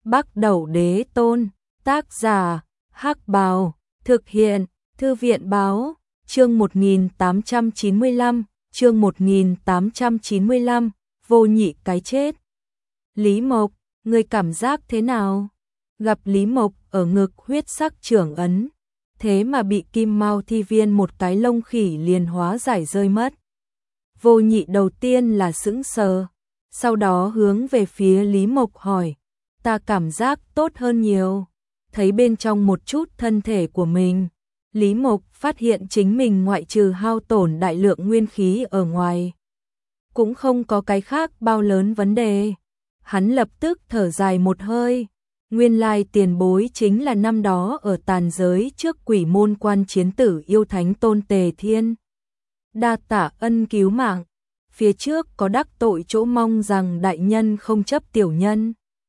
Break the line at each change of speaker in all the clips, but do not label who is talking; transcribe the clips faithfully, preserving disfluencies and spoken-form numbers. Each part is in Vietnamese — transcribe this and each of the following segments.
Bắc Đẩu Đế Tôn, tác giả, Hắc Bào, thực hiện, Thư viện báo, chương một nghìn tám trăm chín mươi lăm, chương một nghìn tám trăm chín mươi lăm, vô nhị cái chết. Lý Mộc, người cảm giác thế nào? Gặp Lý Mộc ở ngực huyết sắc trưởng ấn, thế mà bị Kim Mao Thi Viên một cái lông khỉ liền hóa giải rơi mất. Vô nhị đầu tiên là sững sờ, sau đó hướng về phía Lý Mộc hỏi, ta cảm giác tốt hơn nhiều, thấy bên trong một chút thân thể của mình. Lý Mộc phát hiện chính mình ngoại trừ hao tổn đại lượng nguyên khí ở ngoài, cũng không có cái khác bao lớn vấn đề. Hắn lập tức thở dài một hơi, nguyên lai tiền bối chính là năm đó ở tàn giới trước Quỷ Môn Quan chiến tử yêu thánh Tôn Tề Thiên. Đa tạ ân cứu mạng, phía trước có đắc tội chỗ, mong rằng đại nhân không chấp tiểu nhân.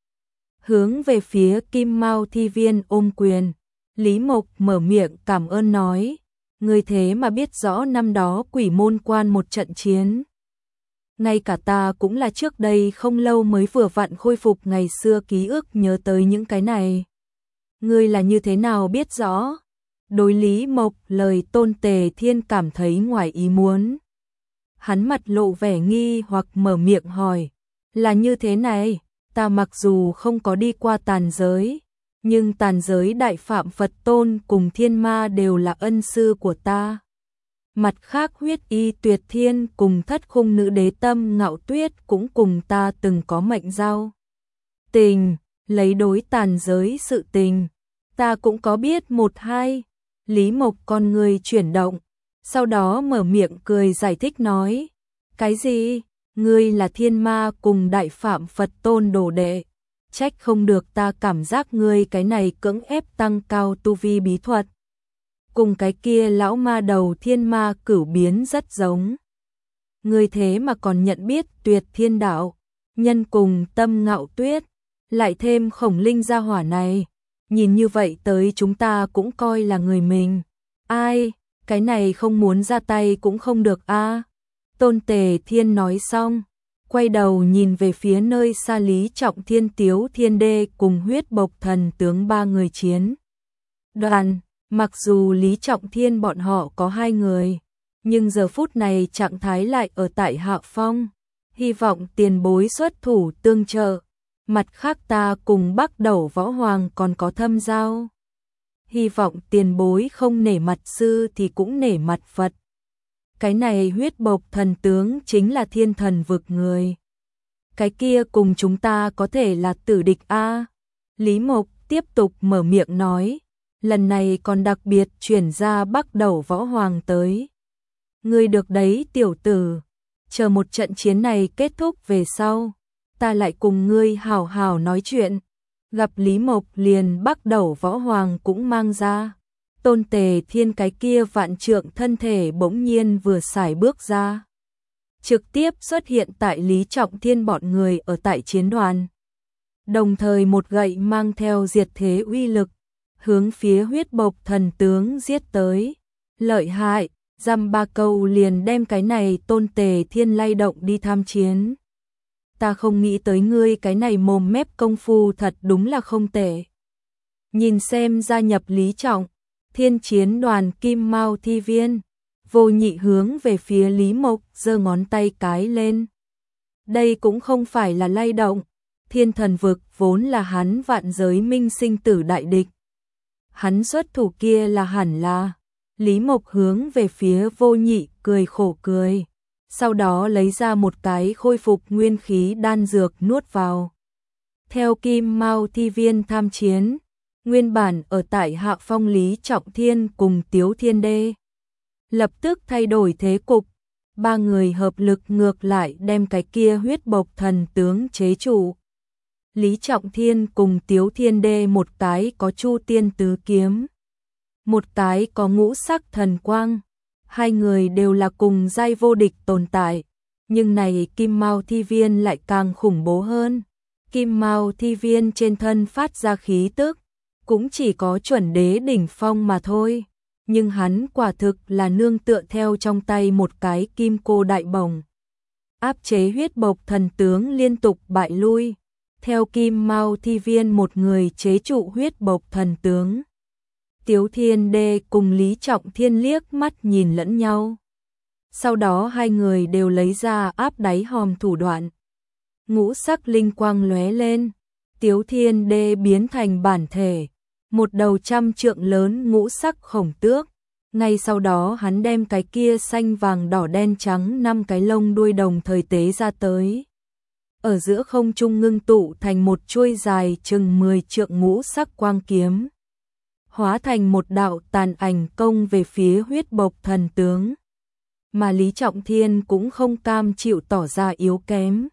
Hướng về phía Kim Mao Thi Viên ôm quyền, Lý Mộc mở miệng cảm ơn nói, người thế mà biết rõ năm đó Quỷ Môn Quan một trận chiến. Ngay cả ta cũng là trước đây không lâu mới vừa vặn khôi phục ngày xưa ký ức nhớ tới những cái này. Ngươi là như thế nào biết rõ? Đối Lý Mộc lời Tôn Tề Thiên cảm thấy ngoài ý muốn. Hắn mặt lộ vẻ nghi hoặc mở miệng hỏi, là như thế này, ta mặc dù không có đi qua tàn giới, nhưng tàn giới Đại Phạm Phật Tôn cùng Thiên Ma đều là ân sư của ta. Mặt khác Huyết Y Tuyệt Thiên cùng Thất Khung Nữ Đế Tâm Ngạo Tuyết cũng cùng ta từng có mệnh giao tình, lấy đối tàn giới sự tình, ta cũng có biết một hai. Lý Mộc con người chuyển động, sau đó mở miệng cười giải thích nói, cái gì? Ngươi là Thiên Ma cùng Đại Phạm Phật Tôn đồ đệ, trách không được ta cảm giác ngươi cái này cưỡng ép tăng cao tu vi bí thuật. Cùng cái kia lão ma đầu Thiên Ma cửu biến rất giống. Ngươi thế mà còn nhận biết Tuyệt Thiên Đạo, nhân cùng Tâm Ngạo Tuyết, lại thêm Khổng Linh gia hỏa này, nhìn như vậy tới chúng ta cũng coi là người mình. Ai, cái này không muốn ra tay cũng không được a. À. Tôn Tề Thiên nói xong, quay đầu nhìn về phía nơi xa Lý Trọng Thiên, Tiếu Thiên Đê cùng Huyết Bộc Thần tướng ba người chiến đoàn. Mặc dù Lý Trọng Thiên bọn họ có hai người, nhưng giờ phút này trạng thái lại ở tại hạ phong, hy vọng tiền bối xuất thủ tương trợ. Mặt khác ta cùng Bắc Đẩu Võ Hoàng còn có thâm giao, hy vọng tiền bối không nể mặt sư thì cũng nể mặt Phật. Cái này Huyết Bộc Thần tướng chính là thiên thần vực người, cái kia cùng chúng ta có thể là tử địch a. À. Lý Mộc tiếp tục mở miệng nói, lần này còn đặc biệt chuyển ra Bắc Đẩu Võ Hoàng tới. Ngươi được đấy tiểu tử, chờ một trận chiến này kết thúc về sau, ta lại cùng ngươi hào hào nói chuyện. Gặp Lý Mộc liền Bắc Đẩu Võ Hoàng cũng mang ra. Tôn Tề Thiên cái kia vạn trượng thân thể bỗng nhiên vừa xài bước ra, trực tiếp xuất hiện tại Lý Trọng Thiên bọn người ở tại chiến đoàn. Đồng thời một gậy mang theo diệt thế uy lực, hướng phía Huyết Bộc Thần tướng giết tới. Lợi hại, dăm ba câu liền đem cái này Tôn Tề Thiên lay động đi tham chiến. Ta không nghĩ tới ngươi cái này mồm mép công phu thật đúng là không tệ. Nhìn xem gia nhập Lý Trọng Thiên chiến đoàn Kim Mao Thi Viên, Vô Nhị hướng về phía Lý Mộc giơ ngón tay cái lên. Đây cũng không phải là lay động, thiên thần vực vốn là hắn vạn giới minh sinh tử đại địch. Hắn xuất thủ kia là hẳn là. Lý Mộc hướng về phía Vô Nhị cười khổ cười, sau đó lấy ra một cái khôi phục nguyên khí đan dược nuốt vào. Theo Kim Mao Thi Viên tham chiến, nguyên bản ở tại hạ phong Lý Trọng Thiên cùng Tiếu Thiên Đê lập tức thay đổi thế cục, ba người hợp lực ngược lại đem cái kia Huyết Bộc Thần tướng chế trụ. Lý Trọng Thiên cùng Tiếu Thiên Đê một cái có Chu Tiên Tứ Kiếm, một cái có Ngũ Sắc Thần Quang, hai người đều là cùng giai vô địch tồn tại, nhưng này Kim Mao Thi Viên lại càng khủng bố hơn. Kim Mao Thi Viên trên thân phát ra khí tức, cũng chỉ có chuẩn đế đỉnh phong mà thôi, nhưng hắn quả thực là nương tựa theo trong tay một cái kim cô đại bổng, áp chế Huyết Bộc Thần tướng liên tục bại lui. theo Kim Mao Thi Viên một người chế trụ huyết bộc thần tướng. Tiếu Thiên Đê cùng Lý Trọng Thiên liếc mắt nhìn lẫn nhau. Sau đó hai người đều lấy ra áp đáy hòm thủ đoạn. Ngũ sắc linh quang lóe lên, Tiếu Thiên Đê biến thành bản thể, một đầu trăm trượng lớn ngũ sắc khổng tước. Ngay sau đó hắn đem cái kia xanh vàng đỏ đen trắng năm cái lông đuôi đồng thời tế ra tới. Ở giữa không trung ngưng tụ thành một chuôi dài chừng mười trượng ngũ sắc quang kiếm, hóa thành một đạo tàn ảnh công về phía huyết bộc thần tướng. Mà Lý Trọng Thiên cũng không cam chịu tỏ ra yếu kém.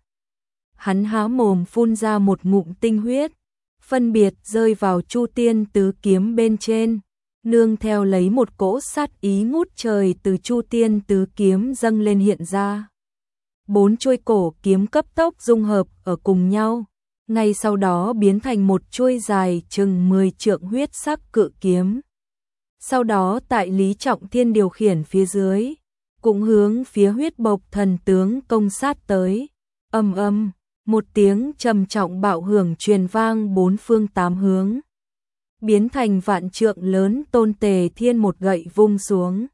Hắn há mồm phun ra một ngụm tinh huyết, phân biệt rơi vào Chu Tiên Tứ Kiếm bên trên, nương theo lấy một cỗ sát ý ngút trời từ Chu Tiên Tứ Kiếm dâng lên hiện ra. Bốn chuôi cổ kiếm cấp tốc dung hợp ở cùng nhau, ngay sau đó biến thành một chuôi dài chừng mười trượng huyết sắc cự kiếm. Sau đó tại Lý Trọng Thiên điều khiển phía dưới, cũng hướng phía huyết bộc thần tướng công sát tới. Ầm ầm, một tiếng trầm trọng bạo hưởng truyền vang bốn phương tám hướng, biến thành vạn trượng lớn Tôn Tề Thiên một gậy vung xuống,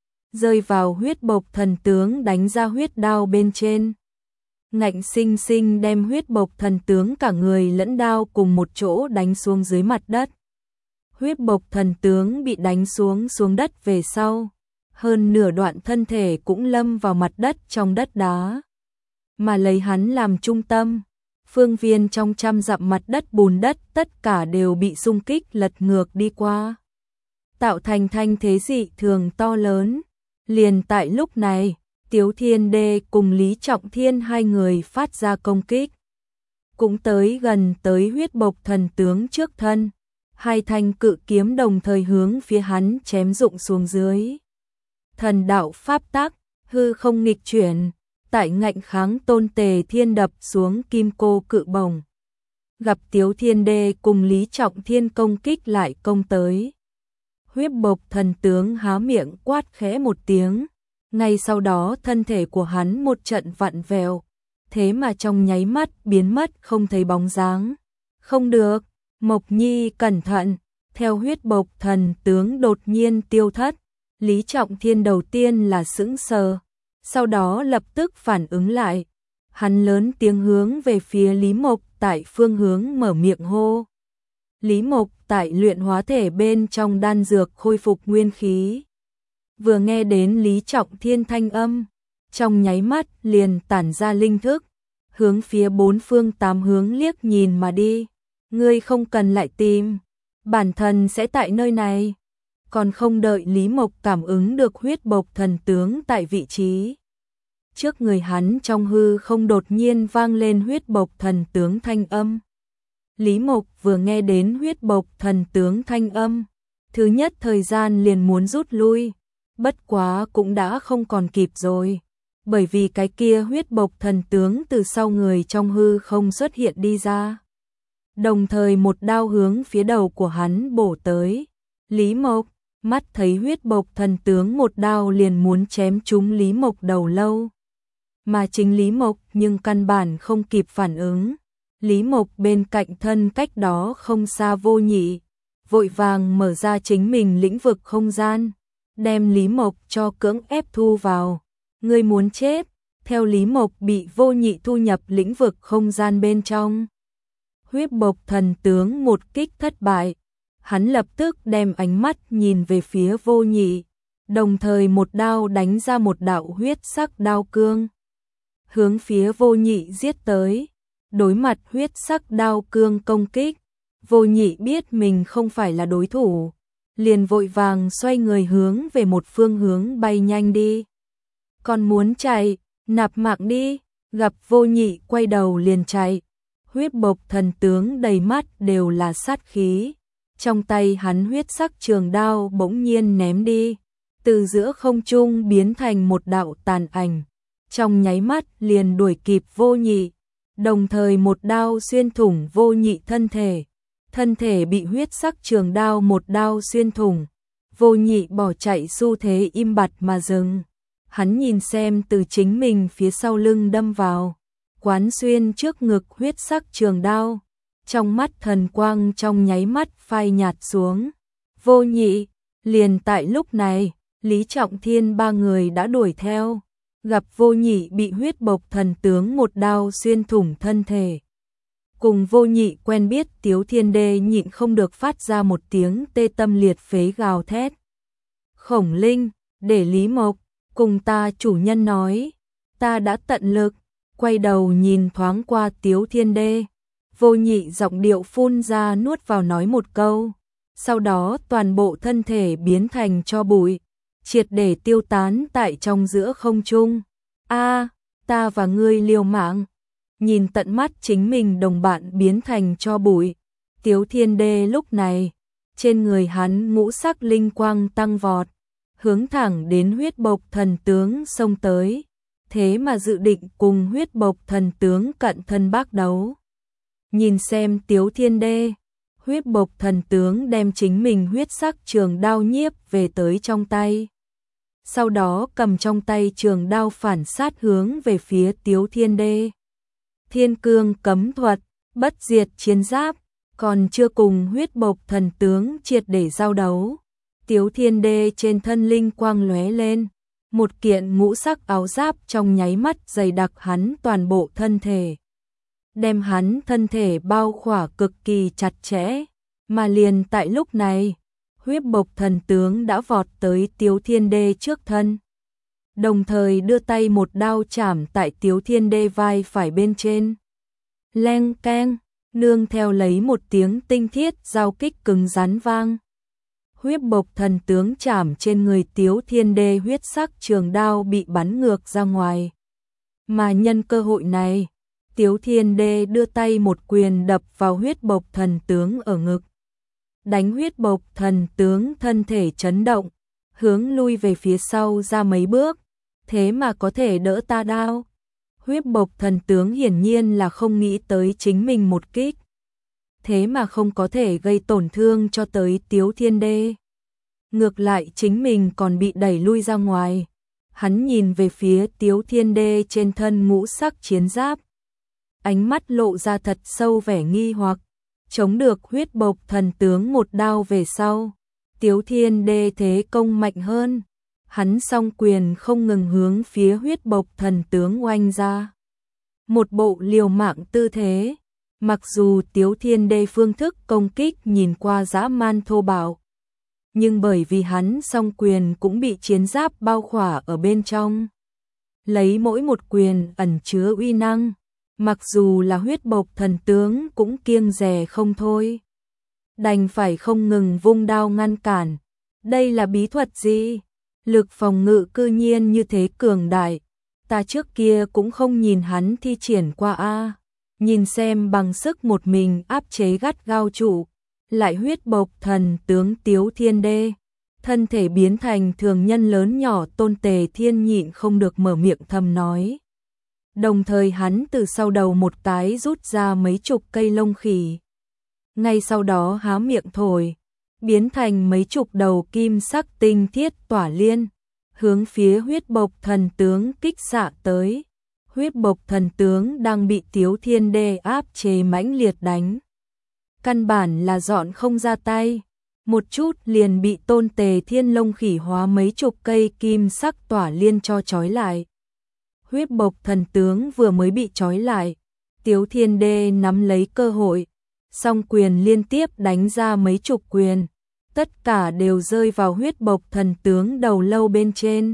rơi vào huyết bộc thần tướng đánh ra huyết đao bên trên. Ngạnh sinh sinh đem huyết bộc thần tướng cả người lẫn đao cùng một chỗ đánh xuống dưới mặt đất. Huyết bộc thần tướng bị đánh xuống xuống đất về sau, hơn nửa đoạn thân thể cũng lâm vào mặt đất trong đất đá. Mà lấy hắn làm trung tâm, phương viên trong trăm dặm mặt đất bùn đất tất cả đều bị xung kích lật ngược đi qua, tạo thành thanh thế dị thường to lớn. Liền tại lúc này, Tiếu Thiên Đê cùng Lý Trọng Thiên hai người phát ra công kích, cũng tới gần tới huyết bộc thần tướng trước thân. Hai thanh cự kiếm đồng thời hướng phía hắn chém rụng xuống dưới. Thần đạo pháp tắc, hư không nghịch chuyển, tại ngạnh kháng Tôn Tề Thiên đập xuống kim cô cự bổng. Gặp Tiếu Thiên Đê cùng Lý Trọng Thiên công kích lại công tới. Huyết bộc thần tướng há miệng quát khẽ một tiếng, ngay sau đó thân thể của hắn một trận vặn vẹo, thế mà trong nháy mắt biến mất không thấy bóng dáng. Không được, Mộc Nhi cẩn thận, theo huyết bộc thần tướng đột nhiên tiêu thất, Lý Trọng Thiên đầu tiên là sững sờ, sau đó lập tức phản ứng lại. Hắn lớn tiếng hướng về phía Lý Mộc tại phương hướng mở miệng hô. Lý Mộc tại luyện hóa thể bên trong đan dược khôi phục nguyên khí. Vừa nghe đến Lý Trọng Thiên thanh âm, trong nháy mắt liền tản ra linh thức, hướng phía bốn phương tám hướng liếc nhìn mà đi. Ngươi không cần lại tìm, bản thân sẽ tại nơi này. Còn không đợi Lý Mộc cảm ứng được huyết bộc thần tướng tại vị trí, trước người hắn trong hư không đột nhiên vang lên huyết bộc thần tướng thanh âm. Lý Mộc vừa nghe đến huyết bộc thần tướng thanh âm, thứ nhất thời gian liền muốn rút lui, bất quá cũng đã không còn kịp rồi, bởi vì cái kia huyết bộc thần tướng từ sau người trong hư không xuất hiện đi ra, đồng thời một đao hướng phía đầu của hắn bổ tới. Lý Mộc mắt thấy huyết bộc thần tướng một đao liền muốn chém trúng Lý Mộc đầu lâu, mà chính Lý Mộc nhưng căn bản không kịp phản ứng. Lý Mộc bên cạnh thân cách đó không xa Vô Nhị, vội vàng mở ra chính mình lĩnh vực không gian, đem Lý Mộc cho cưỡng ép thu vào. Ngươi muốn chết, theo Lý Mộc bị Vô Nhị thu nhập lĩnh vực không gian bên trong. Huyết bộc thần tướng một kích thất bại, hắn lập tức đem ánh mắt nhìn về phía Vô Nhị, đồng thời một đao đánh ra một đạo huyết sắc đao cương, hướng phía Vô Nhị giết tới. Đối mặt huyết sắc đao cương công kích, Vô Nhị biết mình không phải là đối thủ, liền vội vàng xoay người hướng về một phương hướng bay nhanh đi. Còn muốn chạy, nạp mạng đi. Gặp Vô Nhị quay đầu liền chạy, huyết bộc thần tướng đầy mắt đều là sát khí, trong tay hắn huyết sắc trường đao bỗng nhiên ném đi, từ giữa không trung biến thành một đạo tàn ảnh, trong nháy mắt liền đuổi kịp Vô Nhị, đồng thời một đao xuyên thủng Vô Nhị thân thể, thân thể bị huyết sắc trường đao một đao xuyên thủng. Vô Nhị bỏ chạy xu thế im bặt mà dừng, hắn nhìn xem từ chính mình phía sau lưng đâm vào, quán xuyên trước ngực huyết sắc trường đao, trong mắt thần quang trong nháy mắt phai nhạt xuống. Vô Nhị, liền tại lúc này, Lý Trọng Thiên ba người đã đuổi theo, gặp Vô Nhị bị huyết bộc thần tướng một đao xuyên thủng thân thể. Cùng Vô Nhị quen biết Tiếu Thiên Đê nhịn không được phát ra một tiếng tê tâm liệt phế gào thét. Khổng Linh, để Lý Mộc, cùng ta chủ nhân nói, ta đã tận lực, quay đầu nhìn thoáng qua Tiếu Thiên Đê. Vô Nhị giọng điệu phun ra nuốt vào nói một câu, sau đó toàn bộ thân thể biến thành tro bụi, triệt để tiêu tán tại trong giữa không trung. A, ta và ngươi liều mạng. Nhìn tận mắt chính mình đồng bạn biến thành tro bụi, Tiếu Thiên Đê lúc này, trên người hắn ngũ sắc linh quang tăng vọt, hướng thẳng đến huyết bộc thần tướng xông tới, thế mà dự định cùng huyết bộc thần tướng cận thân bác đấu. Nhìn xem Tiếu Thiên Đê, huyết bộc thần tướng đem chính mình huyết sắc trường đao nhiếp về tới trong tay. Sau đó cầm trong tay trường đao phản sát hướng về phía Tiếu Thiên Đê. Thiên cương cấm thuật, bất diệt chiến giáp, còn chưa cùng huyết bộc thần tướng triệt để giao đấu. Tiếu Thiên Đê trên thân linh quang lóe lên, một kiện ngũ sắc áo giáp trong nháy mắt dày đặc hắn toàn bộ thân thể. Đem hắn thân thể bao khỏa cực kỳ chặt chẽ, mà liền tại lúc này, huyết bộc thần tướng đã vọt tới Tiếu Thiên Đê trước thân. Đồng thời đưa tay một đao chảm tại Tiếu Thiên Đê vai phải bên trên. Leng keng, nương theo lấy một tiếng tinh thiết giao kích cứng rắn vang. Huyết bộc thần tướng chảm trên người Tiếu Thiên Đê huyết sắc trường đao bị bắn ngược ra ngoài. Mà nhân cơ hội này, Tiếu Thiên Đê đưa tay một quyền đập vào huyết bộc thần tướng ở ngực. Đánh huyết bộc thần tướng thân thể chấn động, hướng lui về phía sau ra mấy bước, thế mà có thể đỡ ta đao. Huyết bộc thần tướng hiển nhiên là không nghĩ tới chính mình một kích, thế mà không có thể gây tổn thương cho tới Tiếu Thiên Đê. Ngược lại chính mình còn bị đẩy lui ra ngoài. Hắn nhìn về phía Tiếu Thiên Đê trên thân ngũ sắc chiến giáp, ánh mắt lộ ra thật sâu vẻ nghi hoặc. Chống được huyết bộc thần tướng một đao về sau, Tiếu Thiên Đê thế công mạnh hơn. Hắn song quyền không ngừng hướng phía huyết bộc thần tướng oanh ra. Một bộ liều mạng tư thế, mặc dù Tiếu Thiên Đê phương thức công kích nhìn qua dã man thô bạo, nhưng bởi vì hắn song quyền cũng bị chiến giáp bao khỏa ở bên trong, lấy mỗi một quyền ẩn chứa uy năng, mặc dù là huyết bộc thần tướng cũng kiêng dè không thôi. Đành phải không ngừng vung đao ngăn cản. Đây là bí thuật gì? Lực phòng ngự cư nhiên như thế cường đại, ta trước kia cũng không nhìn hắn thi triển qua a. Nhìn xem bằng sức một mình áp chế gắt gao trụ, lại huyết bộc thần tướng Tiếu Thiên Đê, thân thể biến thành thường nhân lớn nhỏ Tôn Tề Thiên nhịn không được mở miệng thầm nói. Đồng thời hắn từ sau đầu một cái rút ra mấy chục cây lông khỉ. Ngay sau đó há miệng thổi, biến thành mấy chục đầu kim sắc tinh thiết tỏa liên, hướng phía huyết bộc thần tướng kích xạ tới. Huyết bộc thần tướng đang bị Tiếu Thiên Đê áp chế mãnh liệt đánh. Căn bản là dọn không ra tay, một chút liền bị Tôn Tề Thiên lông khỉ hóa mấy chục cây kim sắc tỏa liên cho trói lại. Huyết bộc thần tướng vừa mới bị trói lại, Tiếu Thiên Đê nắm lấy cơ hội, song quyền liên tiếp đánh ra mấy chục quyền, tất cả đều rơi vào huyết bộc thần tướng đầu lâu bên trên.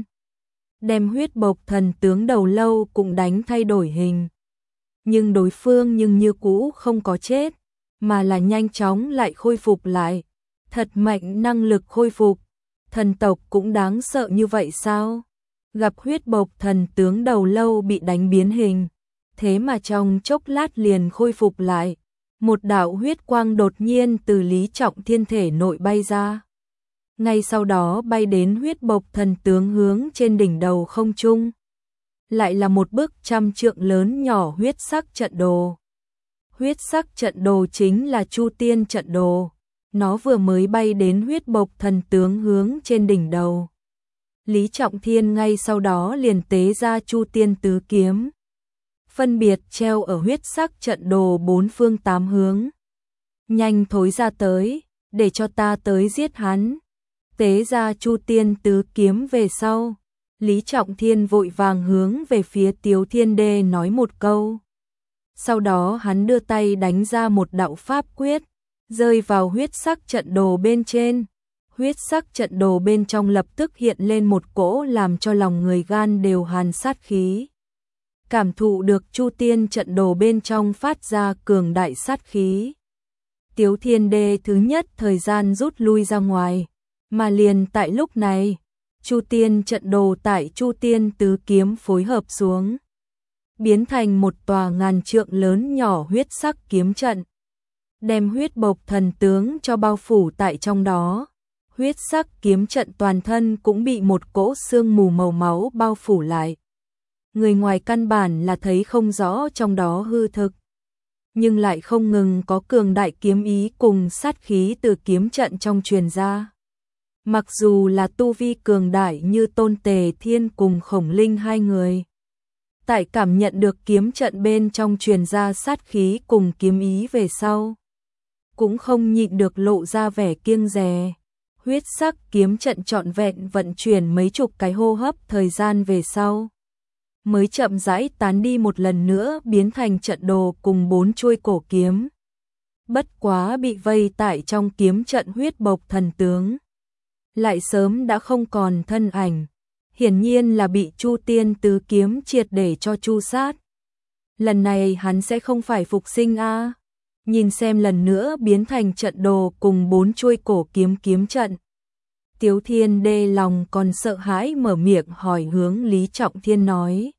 Đem huyết bộc thần tướng đầu lâu cũng đánh thay đổi hình. Nhưng đối phương nhưng như cũ không có chết, mà là nhanh chóng lại khôi phục lại. Thật mạnh năng lực khôi phục, thần tộc cũng đáng sợ như vậy sao? Gặp huyết bộc thần tướng đầu lâu bị đánh biến hình, thế mà trong chốc lát liền khôi phục lại. Một đạo huyết quang đột nhiên từ Lý Trọng Thiên thể nội bay ra. Ngay sau đó bay đến huyết bộc thần tướng hướng trên đỉnh đầu không trung. Lại là một bức trăm trượng lớn nhỏ huyết sắc trận đồ. Huyết sắc trận đồ chính là Chu Tiên trận đồ. Nó vừa mới bay đến huyết bộc thần tướng hướng trên đỉnh đầu. Lý Trọng Thiên ngay sau đó liền tế ra Chu Tiên tứ kiếm. phân biệt treo ở huyết sắc trận đồ bốn phương tám hướng. Nhanh thối ra tới, để cho ta tới giết hắn. Tế ra Chu Tiên tứ kiếm về sau, Lý Trọng Thiên vội vàng hướng về phía Tiếu Thiên Đê nói một câu. Sau đó hắn đưa tay đánh ra một đạo pháp quyết, rơi vào huyết sắc trận đồ bên trên. Huyết sắc trận đồ bên trong lập tức hiện lên một cỗ làm cho lòng người gan đều hàn sát khí. Cảm thụ được Chu Tiên trận đồ bên trong phát ra cường đại sát khí. Tiếu Thiên Đê thứ nhất thời gian rút lui ra ngoài, mà liền tại lúc này, Chu Tiên trận đồ tại Chu Tiên tứ kiếm phối hợp xuống, biến thành một tòa ngàn trượng lớn nhỏ huyết sắc kiếm trận, đem huyết bộc thần tướng cho bao phủ tại trong đó. Huyết sắc kiếm trận toàn thân cũng bị một cỗ sương mù màu máu bao phủ lại. Người ngoài căn bản là thấy không rõ trong đó hư thực, nhưng lại không ngừng có cường đại kiếm ý cùng sát khí từ kiếm trận trong truyền ra. Mặc dù là tu vi cường đại như Tôn Tề Thiên cùng Khổng Linh hai người, tại cảm nhận được kiếm trận bên trong truyền ra sát khí cùng kiếm ý về sau, cũng không nhịn được lộ ra vẻ kiêng dè. Huyết sắc kiếm trận trọn vẹn vận chuyển mấy chục cái hô hấp thời gian về sau, mới chậm rãi tán đi một lần nữa biến thành trận đồ cùng bốn chuôi cổ kiếm. Bất quá bị vây tại trong kiếm trận huyết bộc thần tướng, lại sớm đã không còn thân ảnh, hiển nhiên là bị Chu Tiên tứ kiếm triệt để cho chu sát. Lần này hắn sẽ không phải phục sinh a. Nhìn xem lần nữa biến thành trận đồ cùng bốn chuôi cổ kiếm kiếm trận, Tiếu Thiên Đê lòng còn sợ hãi mở miệng hỏi hướng Lý Trọng Thiên nói.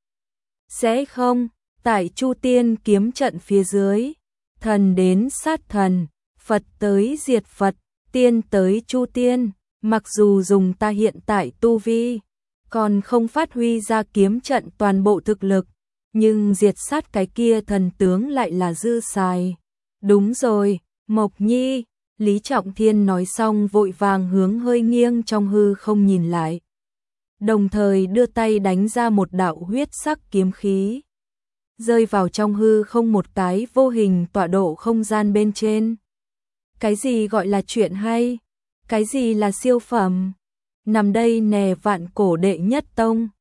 Sẽ không, tại Chu Tiên kiếm trận phía dưới, thần đến sát thần, Phật tới diệt Phật, tiên tới Chu Tiên, mặc dù dùng ta hiện tại tu vi, còn không phát huy ra kiếm trận toàn bộ thực lực, nhưng diệt sát cái kia thần tướng lại là dư xài. Đúng rồi, Mộc Nhi, Lý Trọng Thiên nói xong vội vàng hướng hơi nghiêng trong hư không nhìn lại. Đồng thời đưa tay đánh ra một đạo huyết sắc kiếm khí, rơi vào trong hư không một cái vô hình tọa độ không gian bên trên. Cái gì gọi là chuyện hay? Cái gì là siêu phẩm? Nằm đây nè vạn cổ đệ nhất tông.